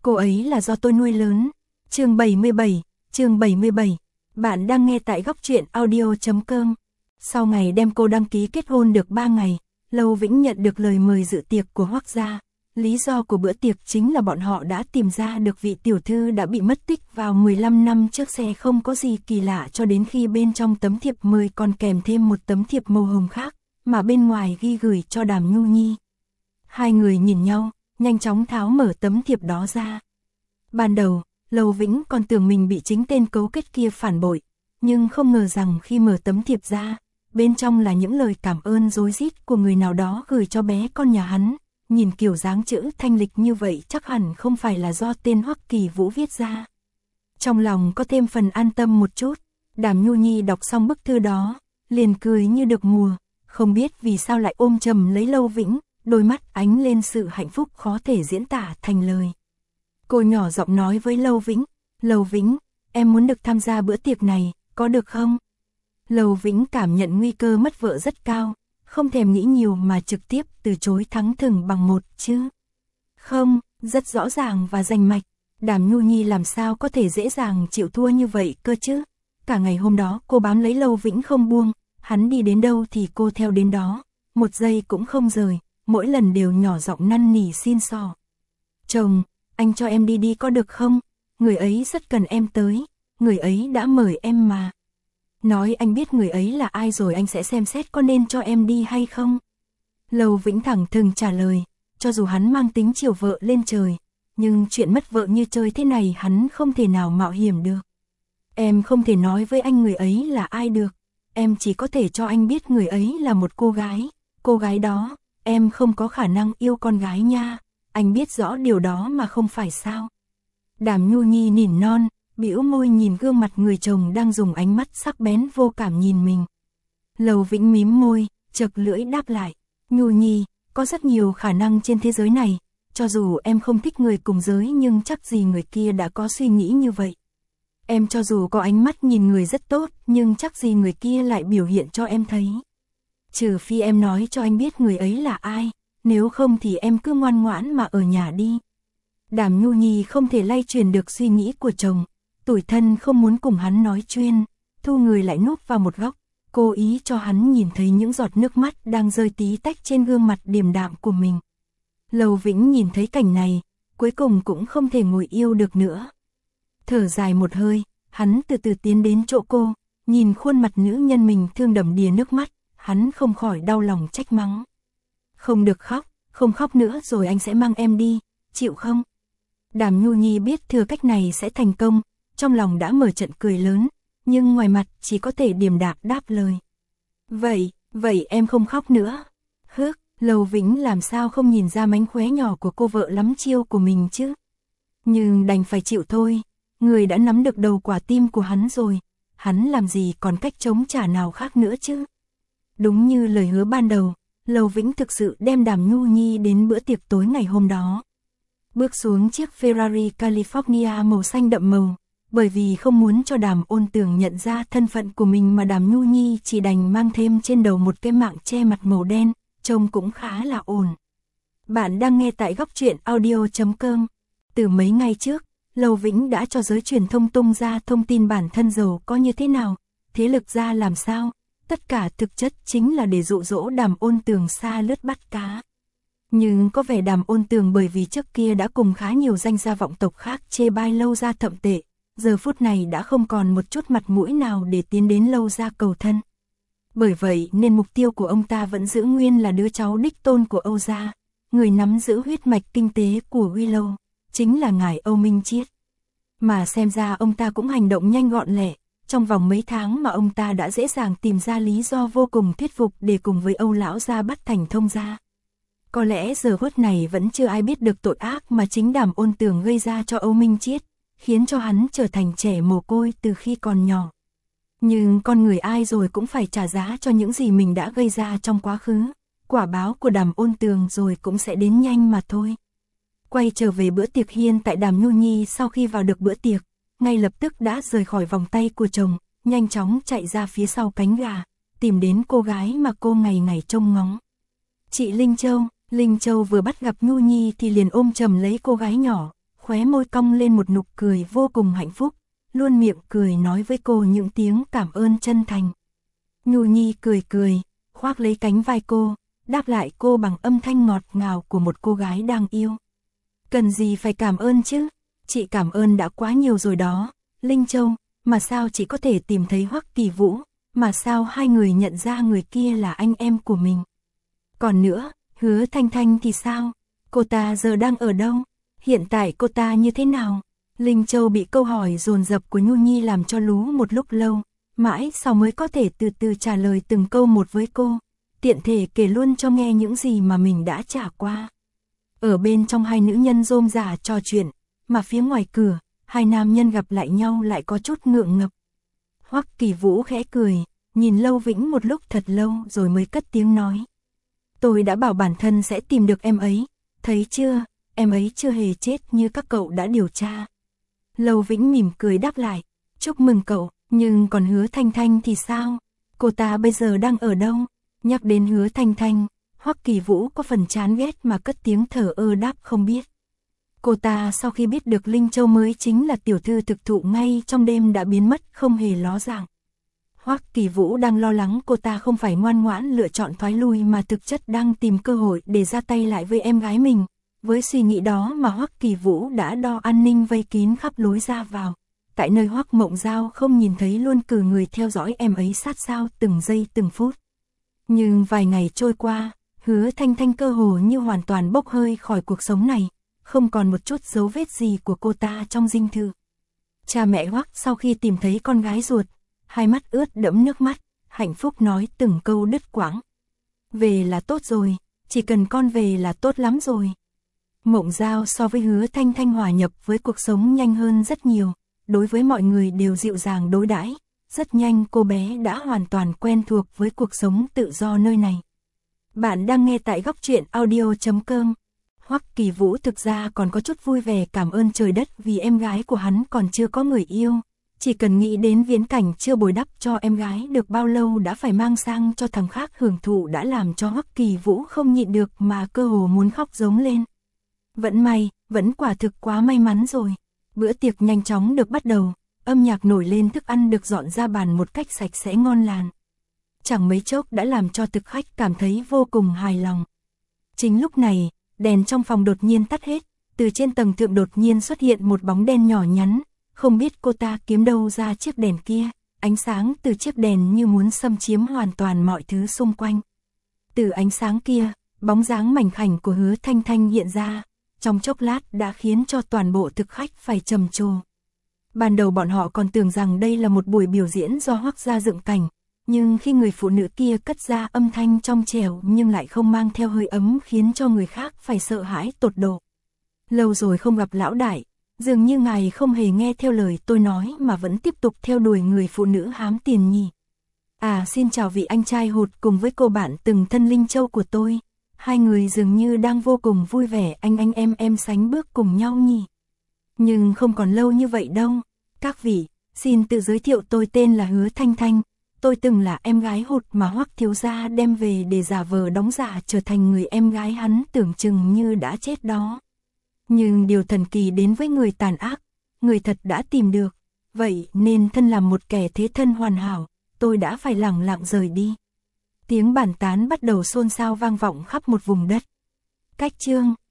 cô ấy là do tôi nuôi lớn. Chương 77. Bạn đang nghe tại góc truyện audio.com. Sau ngày đem cô đăng ký kết hôn được 3 ngày, Lâu Vĩnh nhận được lời mời dự tiệc của Hoắc gia. Lý do của bữa tiệc chính là bọn họ đã tìm ra được vị tiểu thư đã bị mất tích vào 15 năm trước. Sẽ không có gì kỳ lạ cho đến khi bên trong tấm thiệp mời còn kèm thêm một tấm thiệp màu hồng khác, mà bên ngoài ghi gửi cho Đàm Nhu Nhi. Hai người nhìn nhau, nhanh chóng tháo mở tấm thiệp đó ra. Ban đầu, Lâu Vĩnh còn tưởng mình bị chính tên cấu kết kia phản bội, nhưng không ngờ rằng khi mở tấm thiệp ra, bên trong là những lời cảm ơn rối rít của người nào đó gửi cho bé con nhà hắn. Nhìn kiểu dáng chữ thanh lịch như vậy chắc hẳn không phải là do tên Hoắc Kỳ Vũ viết ra. Trong lòng có thêm phần an tâm một chút, Đàm Nhu Nhi đọc xong bức thư đó, liền cười như được mùa, không biết vì sao lại ôm chầm lấy Lâu Vĩnh, đôi mắt ánh lên sự hạnh phúc khó thể diễn tả thành lời. Cô nhỏ giọng nói với Lâu Vĩnh, Lâu Vĩnh, em muốn được tham gia bữa tiệc này, có được không? Lâu Vĩnh cảm nhận nguy cơ mất vợ rất cao, không thèm nghĩ nhiều mà trực tiếp từ chối thẳng thừng bằng một chữ. Không, rất rõ ràng và rành mạch. Đàm Nhu Nhi làm sao có thể dễ dàng chịu thua như vậy cơ chứ? Cả ngày hôm đó cô bám lấy Lâu Vĩnh không buông, hắn đi đến đâu thì cô theo đến đó, một giây cũng không rời, mỗi lần đều nhỏ giọng năn nỉ xin xỏ. Chồng, anh cho em đi có được không? Người ấy rất cần em tới, người ấy đã mời em mà. Nói anh biết người ấy là ai rồi anh sẽ xem xét có nên cho em đi hay không? Lâu Vĩnh thẳng thừng trả lời, cho dù hắn mang tính chiều vợ lên trời, nhưng chuyện mất vợ như chơi thế này hắn không thể nào mạo hiểm được. Em không thể nói với anh người ấy là ai được, em chỉ có thể cho anh biết người ấy là một cô gái đó, em không có khả năng yêu con gái nha, anh biết rõ điều đó mà không phải sao? Đàm Nhu Nhi nỉ non, bĩu môi nhìn gương mặt người chồng đang dùng ánh mắt sắc bén vô cảm nhìn mình. Lâu Vĩnh mím môi, chật lưỡi đáp lại, Nhu Nhi, có rất nhiều khả năng trên thế giới này, cho dù em không thích người cùng giới nhưng chắc gì người kia đã có suy nghĩ như vậy. Em cho dù có ánh mắt nhìn người rất tốt nhưng chắc gì người kia lại biểu hiện cho em thấy. Trừ phi em nói cho anh biết người ấy là ai, nếu không thì em cứ ngoan ngoãn mà ở nhà đi. Đàm Nhu Nhi không thể lay truyền được suy nghĩ của chồng, tủi thân không muốn cùng hắn nói chuyên, thu người lại núp vào một góc, cố ý cho hắn nhìn thấy những giọt nước mắt đang rơi tí tách trên gương mặt điềm đạm của mình. Lâu Vĩnh nhìn thấy cảnh này, cuối cùng cũng không thể ngồi yêu được nữa. Thở dài một hơi, hắn từ từ tiến đến chỗ cô, nhìn khuôn mặt nữ nhân mình thương đầm đìa nước mắt, hắn không khỏi đau lòng trách mắng. Không được khóc, không khóc nữa rồi anh sẽ mang em đi, chịu không? Đàm Nhu Nhi biết thừa cách này sẽ thành công, trong lòng đã mở trận cười lớn, nhưng ngoài mặt chỉ có thể điềm đạm đáp lời. Vậy em không khóc nữa. Hước, Lâu Vĩnh làm sao không nhìn ra mánh khóe nhỏ của cô vợ lắm chiêu của mình chứ? Nhưng đành phải chịu thôi, người đã nắm được đầu quả tim của hắn rồi, hắn làm gì còn cách chống trả nào khác nữa chứ? Đúng như lời hứa ban đầu, Lâu Vĩnh thực sự đem Đàm Nhu Nhi đến bữa tiệc tối ngày hôm đó. Bước xuống chiếc Ferrari California màu xanh đậm màu, bởi vì không muốn cho Đàm Ôn Tường nhận ra thân phận của mình mà Đàm Nhu Nhi chỉ đành mang thêm trên đầu một cái mạng che mặt màu đen, trông cũng khá là ổn. Bạn đang nghe tại góc truyện audio.com. Từ mấy ngày trước, Lâu Vĩnh đã cho giới truyền thông tung ra thông tin bản thân giàu có như thế nào, thế lực ra làm sao, tất cả thực chất chính là để dụ dỗ Đàm Ôn Tường xa lướt bắt cá. Nhưng có vẻ Đàm Ôn Tường bởi vì trước kia đã cùng khá nhiều danh gia vọng tộc khác chê bai Lâu gia thậm tệ, giờ phút này đã không còn một chút mặt mũi nào để tiến đến Lâu gia cầu thân. Bởi vậy nên mục tiêu của ông ta vẫn giữ nguyên là đứa cháu đích tôn của Âu gia, người nắm giữ huyết mạch kinh tế của Uy Lâu, chính là ngài Âu Minh Chiết. Mà xem ra ông ta cũng hành động nhanh gọn lẹ, trong vòng mấy tháng mà ông ta đã dễ dàng tìm ra lý do vô cùng thuyết phục để cùng với Âu lão gia bắt thành thông gia. Có lẽ giờ phút này vẫn chưa ai biết được tội ác mà chính Đàm Ôn Tường gây ra cho Âu Minh Chiết, khiến cho hắn trở thành trẻ mồ côi từ khi còn nhỏ. Nhưng con người ai rồi cũng phải trả giá cho những gì mình đã gây ra trong quá khứ, quả báo của Đàm Ôn Tường rồi cũng sẽ đến nhanh mà thôi. Quay trở về bữa tiệc hiên tại Đàm Nhu Nhi sau khi vào được bữa tiệc, ngay lập tức đã rời khỏi vòng tay của chồng, nhanh chóng chạy ra phía sau cánh gà, tìm đến cô gái mà cô ngày ngày trông ngóng. Chị Linh Châu vừa bắt gặp Nhu Nhi thì liền ôm chầm lấy cô gái nhỏ, khóe môi cong lên một nụ cười vô cùng hạnh phúc, luôn miệng cười nói với cô những tiếng cảm ơn chân thành. Nhu Nhi cười cười, khoác lấy cánh vai cô, đáp lại cô bằng âm thanh ngọt ngào của một cô gái đang yêu. Cần gì phải cảm ơn chứ, chị cảm ơn đã quá nhiều rồi đó, Linh Châu, mà sao chị có thể tìm thấy Hoắc Kỳ Vũ, mà sao hai người nhận ra người kia là anh em của mình. Còn nữa, Hứa Thanh Thanh thì sao, cô ta giờ đang ở đâu, hiện tại cô ta như thế nào? Linh Châu bị câu hỏi dồn dập của Nhu Nhi làm cho lú một lúc lâu, mãi sau mới có thể từ từ trả lời từng câu một với cô, tiện thể kể luôn cho nghe những gì mà mình đã trải qua. Ở bên trong hai nữ nhân rôm rả trò chuyện, mà phía ngoài cửa, hai nam nhân gặp lại nhau lại có chút ngượng ngập. Hoắc Kỳ Vũ khẽ cười, nhìn Lâu Vĩnh một lúc thật lâu rồi mới cất tiếng nói. Tôi đã bảo bản thân sẽ tìm được em ấy, thấy chưa, em ấy chưa hề chết như các cậu đã điều tra. Lâu Vĩnh mỉm cười đáp lại, chúc mừng cậu, nhưng còn Hứa Thanh Thanh thì sao? Cô ta bây giờ đang ở đâu? Nhắc đến Hứa Thanh Thanh, Hoắc Kỳ Vũ có phần chán ghét mà cất tiếng thở ơ đáp không biết. Cô ta sau khi biết được Linh Châu mới chính là tiểu thư thực thụ ngay trong đêm đã biến mất không hề ló dạng. Hoắc Kỳ Vũ đang lo lắng cô ta không phải ngoan ngoãn lựa chọn thoái lui mà thực chất đang tìm cơ hội để ra tay lại với em gái mình. Với suy nghĩ đó mà Hoắc Kỳ Vũ đã đo an ninh vây kín khắp lối ra vào. Tại nơi Hoắc Mộng Giao không nhìn thấy luôn cử người theo dõi em ấy sát sao từng giây từng phút. Nhưng vài ngày trôi qua, Hứa Thanh Thanh cơ hồ như hoàn toàn bốc hơi khỏi cuộc sống này, không còn một chút dấu vết gì của cô ta trong dinh thự. Cha mẹ Hoắc sau khi tìm thấy con gái ruột, hai mắt ướt đẫm nước mắt, hạnh phúc nói từng câu đứt quãng. Về là tốt rồi, chỉ cần con về là tốt lắm rồi. Mộng Giao so với Hứa Thanh Thanh hòa nhập với cuộc sống nhanh hơn rất nhiều, đối với mọi người đều dịu dàng đối đãi. Rất nhanh cô bé đã hoàn toàn quen thuộc với cuộc sống tự do nơi này. Bạn đang nghe tại góc truyện audio.com. Hoắc Kỳ Vũ thực ra còn có chút vui vẻ cảm ơn trời đất vì em gái của hắn còn chưa có người yêu. Chỉ cần nghĩ đến viễn cảnh chưa bồi đắp cho em gái được bao lâu đã phải mang sang cho thằng khác hưởng thụ đã làm cho Hoắc Kỳ Vũ không nhịn được mà cơ hồ muốn khóc giống lên. Vẫn may, vẫn quả thực quá may mắn rồi. Bữa tiệc nhanh chóng được bắt đầu, âm nhạc nổi lên, thức ăn được dọn ra bàn một cách sạch sẽ ngon lành. Chẳng mấy chốc đã làm cho thực khách cảm thấy vô cùng hài lòng. Chính lúc này, đèn trong phòng đột nhiên tắt hết, từ trên tầng thượng đột nhiên xuất hiện một bóng đen nhỏ nhắn, không biết cô ta kiếm đâu ra chiếc đèn kia, ánh sáng từ chiếc đèn như muốn xâm chiếm hoàn toàn mọi thứ xung quanh. Từ ánh sáng kia, bóng dáng mảnh khảnh của Hứa Thanh Thanh hiện ra, trong chốc lát đã khiến cho toàn bộ thực khách phải trầm trồ. Ban đầu bọn họ còn tưởng rằng đây là một buổi biểu diễn do Hoắc gia dựng cảnh, nhưng khi người phụ nữ kia cất ra âm thanh trong trẻo nhưng lại không mang theo hơi ấm khiến cho người khác phải sợ hãi tột độ. Lâu rồi không gặp lão đại, dường như ngài không hề nghe theo lời tôi nói mà vẫn tiếp tục theo đuổi người phụ nữ hám tiền nhỉ. À, xin chào vị anh trai hụt cùng với cô bạn từng thân Linh Châu của tôi. Hai người dường như đang vô cùng vui vẻ anh em sánh bước cùng nhau nhỉ. Nhưng không còn lâu như vậy đâu. Các vị, xin tự giới thiệu, tôi tên là Hứa Thanh Thanh. Tôi từng là em gái hụt mà Hoắc thiếu gia đem về để giả vờ đóng giả trở thành người em gái hắn tưởng chừng như đã chết đó. Nhưng điều thần kỳ đến với người tàn ác, người thật đã tìm được. Vậy nên thân làm một kẻ thế thân hoàn hảo, tôi đã phải lẳng lặng rời đi. Tiếng bàn tán bắt đầu xôn xao vang vọng khắp một vùng đất. Cách chương